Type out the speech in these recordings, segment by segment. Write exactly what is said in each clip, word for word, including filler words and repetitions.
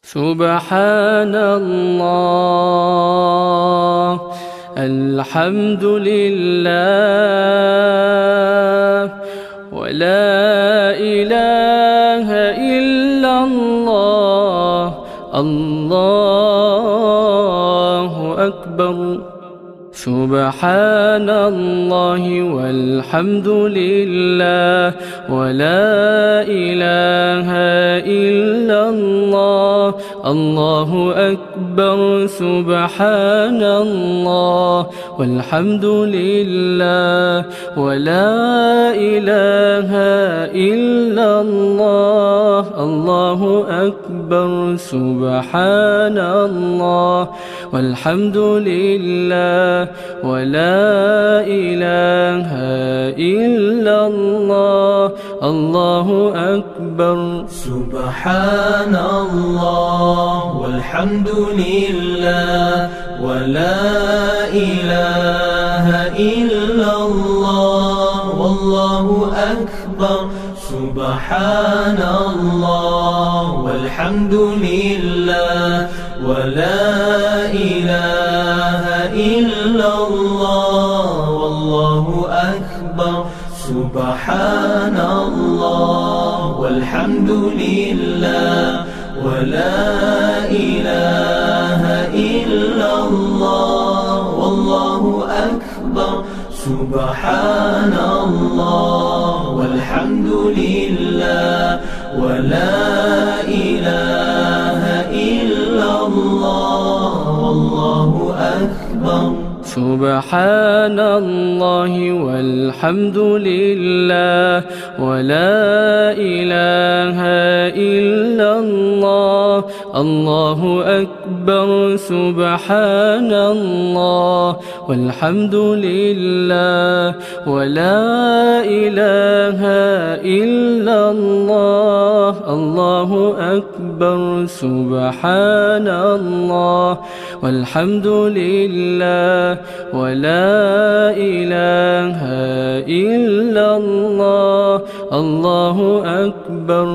سبحان الله الحمد لله ولا إله إلا الله الله أكبر. سبحان الله والحمد لله ولا إله إلا الله الله أكبر. سبحان الله والحمد لله ولا إله إلا الله الله أكبر. سبحان الله والحمد لله ولا إله إلا الله الله أكبر. سبحان الله والحمد لله ولا إله إلا الله والله أكبر. سبحان الله والحمد لله ولا إله إلا الله والله أكبر. سبحان الله والحمد لله ولا إله إلا الله والله أكبر. سبحان الله والحمد لله ولا إله إلا الله والله أكبر. سبحان الله والحمد لله ولا إله إلا الله الله أكبر. سبحان الله والحمد لله ولا إله إلا الله الله أكبر. سبحان الله والحمد لله ولا إله إلا الله الله أكبر.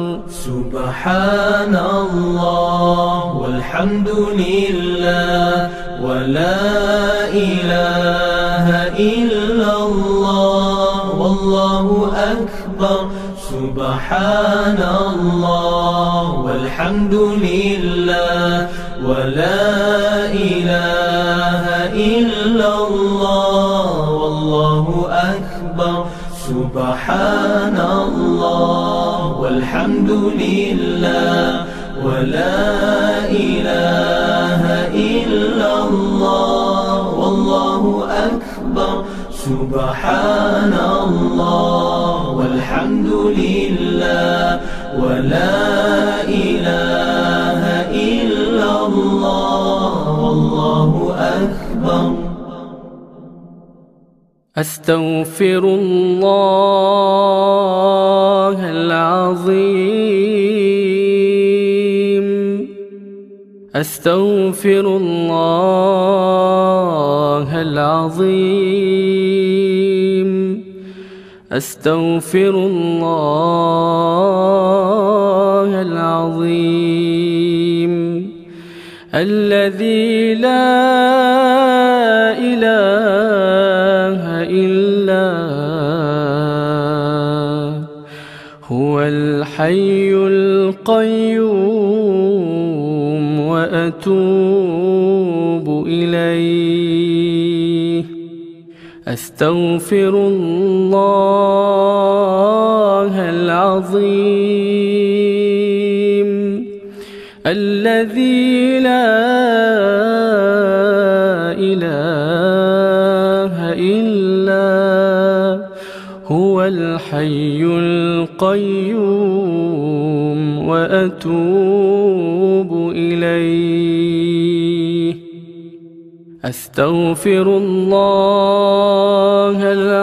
سبحان الله والحمد لله ولا إله إلا الله والله أكبر. سبحان الله والحمد لله ولا إله إلا الله والله أكبر. سبحان الله والحمد لله ولا إله إلا الله والله أكبر. سبحان الله والحمد لله ولا إله إلا الله والله أكبر. أستغفر الله العظيم أستغفر الله العظيم أستغفر الله العظيم الذي لا إله إلا هو الحي القيوم وأتوب إليه. أستغفر الله العظيم الذي لا إله إلا هو الحي القيوم وأتوب إليه. أستغفر الله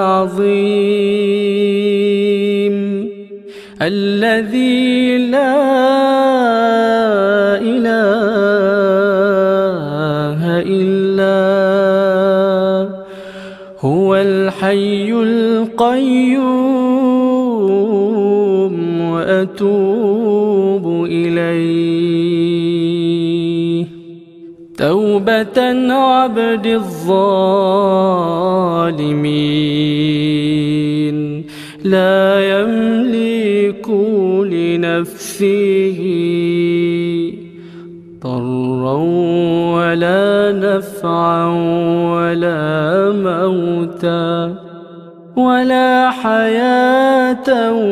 العظيم الذي لا إله إلا هو الحي القيوم وأتوب إليه. توبة عبد الظالمين لا يملك لنفسه ضرا ولا نفعا ولا موتا ولا حياة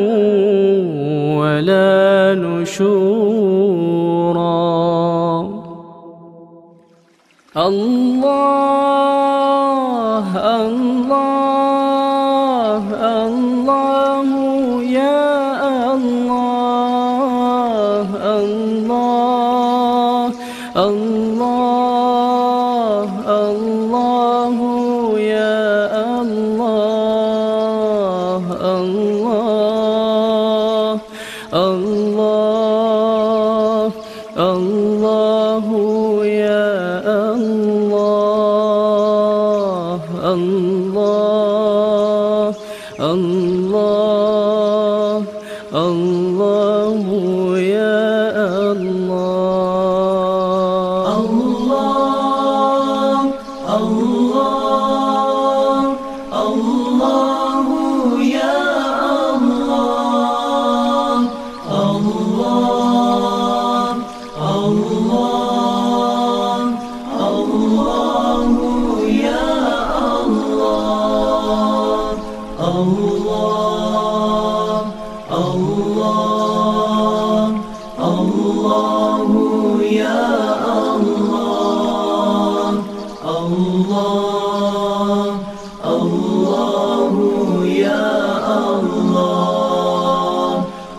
ولا نشورا. الله الله الله يا الله الله الله الله يا الله الله الله الله يا الله الله الله الله يا الله الله الله الله يا الله الله الله الله يا الله الله الله الله يا الله الله الله يا الله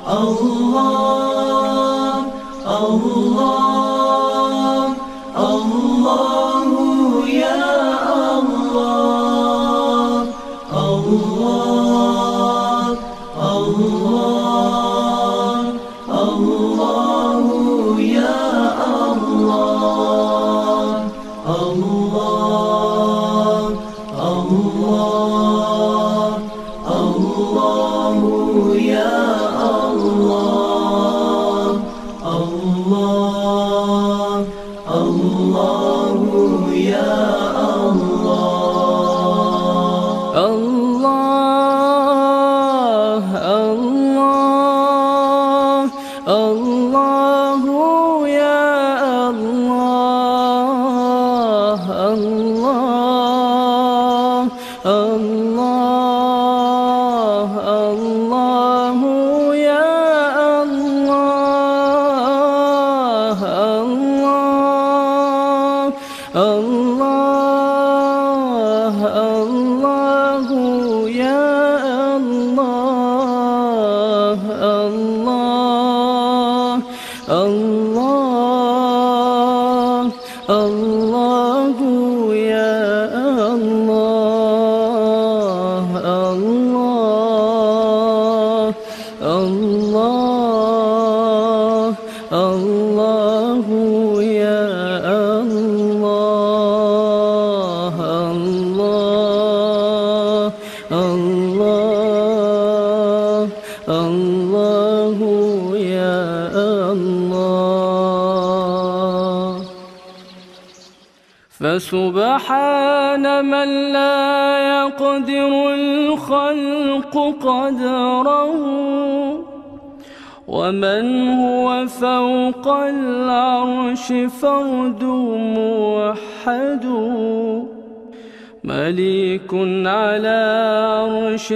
الله الله الله يا الله الله الله الله يا الله الله الله الله يا الله الله الله يا الله الله الله الله يا الله الله الله الله يا الله الله الله الله يا الله الله الله الله يا الله الله الله الله يا الله الله الله الله يا الله. فسبحان من لا يقدر الخلق قدره ومن هو فوق العرش فرد موحد مليك على عرش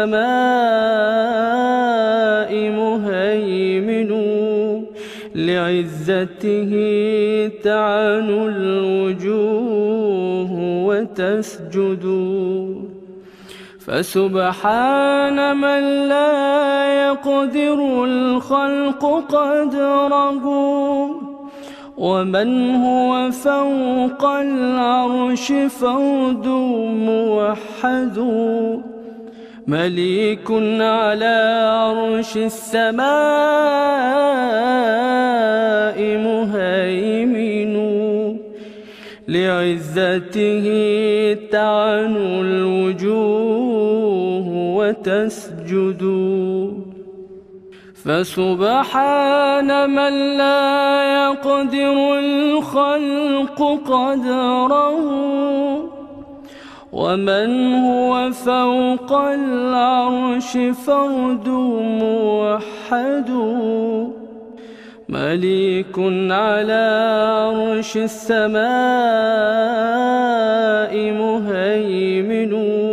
السماء مهيمن لعزته تعن الوجوه وتسجد. فسبحان من لا يقدر الخلق قدره ومن هو فوق العرش فرد موحد مليك على عرش السماء مهيمن لعزته تعن الوجوه وتسجد. فسبحان من لا يقدر الخلق قدره، ومن هو فوق العرش فرد موحد، مليك على عرش السماء مهيمن،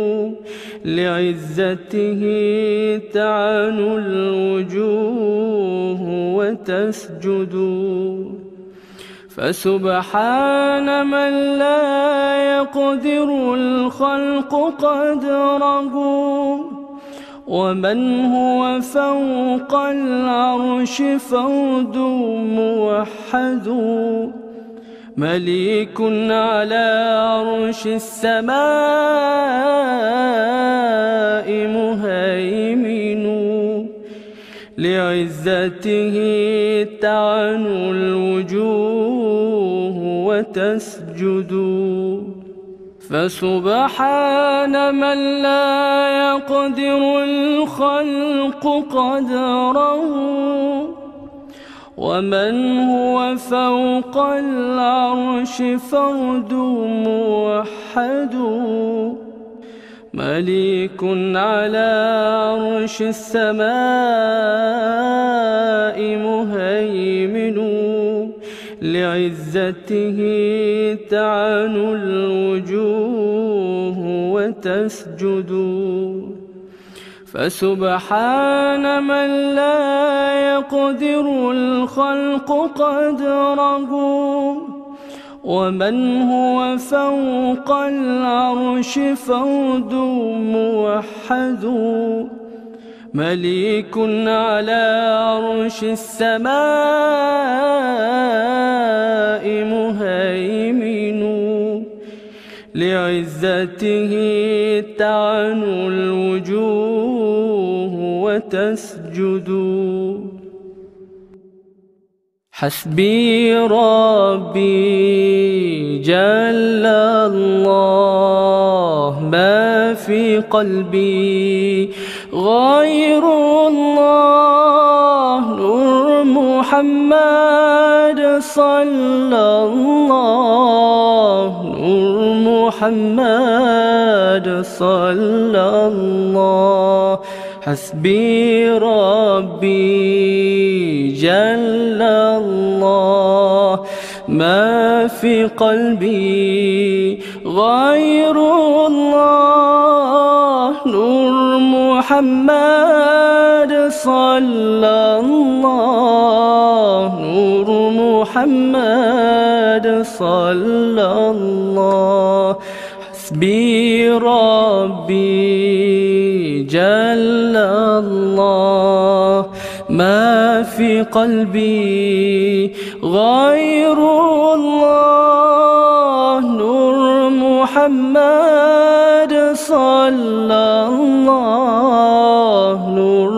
لعزته تعنو الوجوه وتسجد. فسبحان من لا يقدر الخلق قدره، ومن هو فوق العرش فرد موحد، مليك على عرش السماء مهيمن، لعزته تعنو الوجوه وتسجد. فسبحان من لا يقدر الخلق قدره، ومن هو فوق العرش فرد موحد، مليك على عرش السماء مهيمن، لعزته تعنو الوجوه وتسجد. فسبحان من لا يقدر الخلق قدره، ومن هو فوق العرش فرد موحد، مليك على عرش السماء مهيمن، لعزته تعنو الوجوه وتسجد. حسبي ربي جل الله، ما في قلبي غير الله، نور محمد صلى الله، نور محمد صلى الله. حسبي ربي جل الله، ما في قلبي غير الله، نور محمد صلى الله، نور محمد صلى الله. حسبي ربي جل الله، ما في قلبي غير الله، نور محمد صلى الله، نور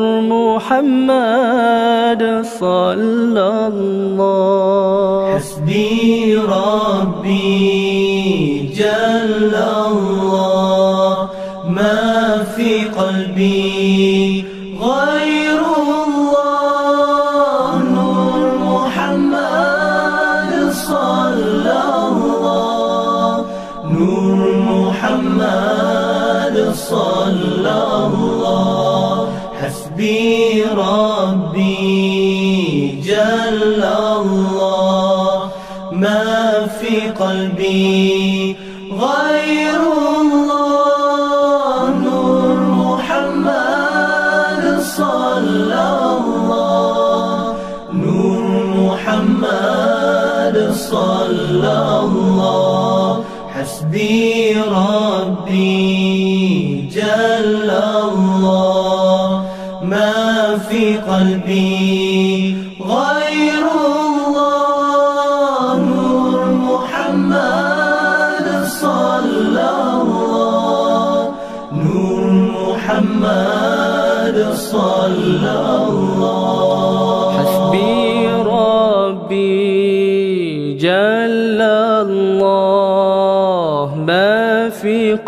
محمد صلى الله. حسبي ربي جل الله، ما في قلبي غير الله، نور محمد صلى الله، نور محمد صلى الله. حسبي ربي جل الله، ما في قلبي غير الله، نور محمد صلى الله، نور محمد صلى الله. حسبي ربي جل الله، ما في قلبي غير الله، نور محمد صلى الله، نور محمد صلى الله. حسبي ربي جل الله، ما في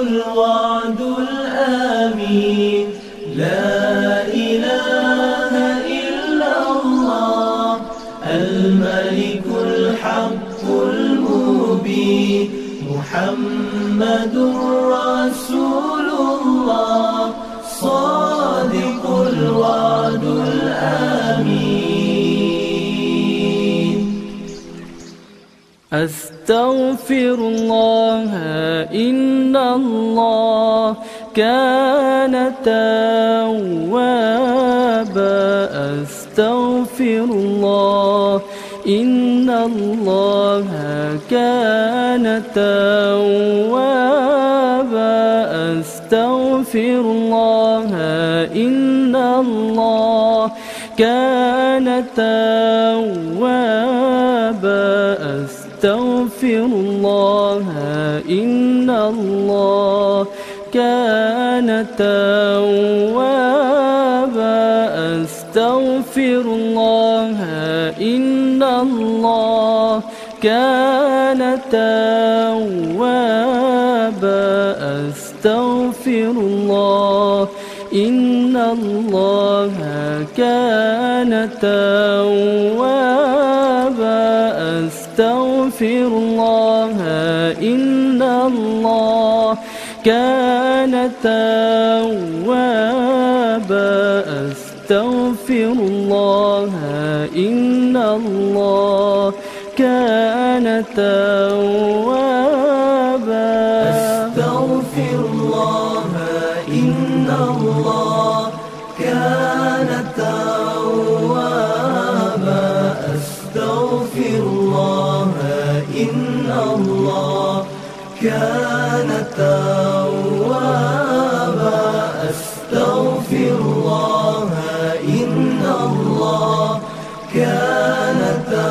الوعد الآمين. لا إله إلا الله الملك الحق المبين. محمد رسول الله صادق الوعد الآمين. أستغفر الله إن الله كان توابا. أستغفر الله إن الله كان توابا. أستغفر الله إن الله كان توابا. أستغفر الله إن الله كان توابا. أستغفر الله إن الله كان توابا. أستغفر الله إن الله كان توابا. أستغفر الله إن الله كان توابا. أستغفر الله إن الله كان توابا. أستغفر الله إن الله كان توابا. أستغفر الله إن الله كان توابا. أستغفر الله إن الله كان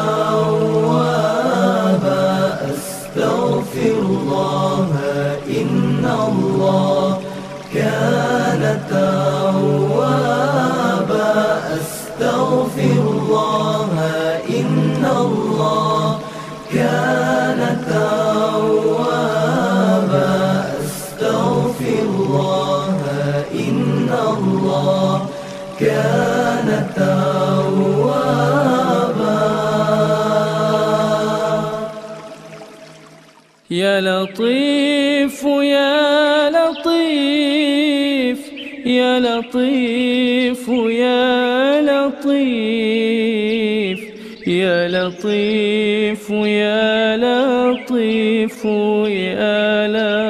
توابا. أستغفر الله إن الله كان توابا. أستغفر الله إن الله كان توابا. أستغفر الله إن الله كان توابا. يا لطيف يا لطيف يا لطيف يا لطيف يا لطيف يا لطيف يا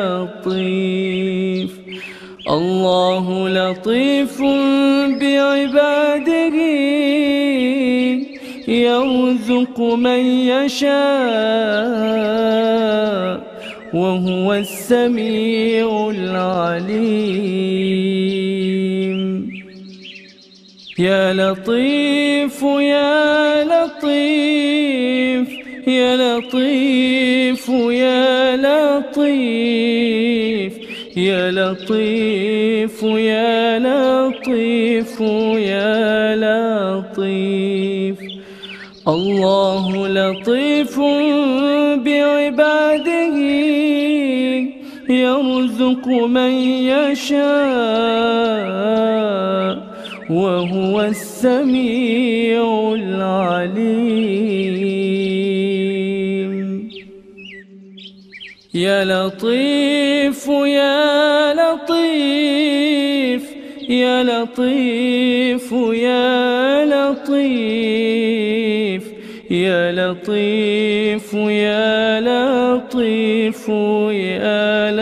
لطيف. الله لطيف بعباده يرزق من يشاء وهو السميع العليم. يا لطيف يا لطيف يا لطيف يا لطيف يا لطيف يا لطيف يا لطيف. الله لطيف بعباده يرزق من يشاء وهو السميع العليم. يا لطيف يا لطيف يا لطيف يا لطيف يا لطيف يا لطيف يا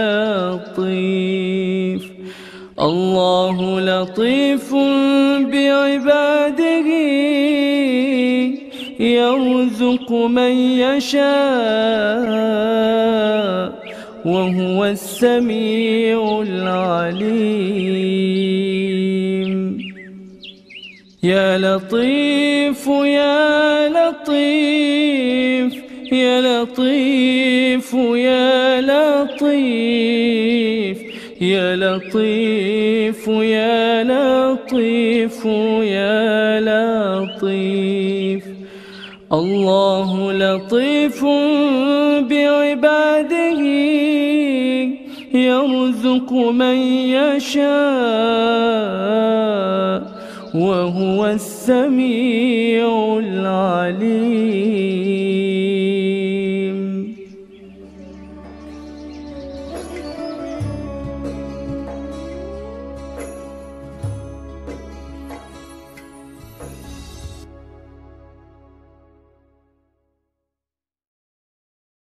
لطيف. الله لطيف بعباده يرزق من يشاء وهو السميع العليم. يا لطيف يا لطيف يا لطيف يا لطيف يا لطيف يا لطيف يا لطيف. الله لطيف بعباده يرزق من يشاء وهو السميع العليم.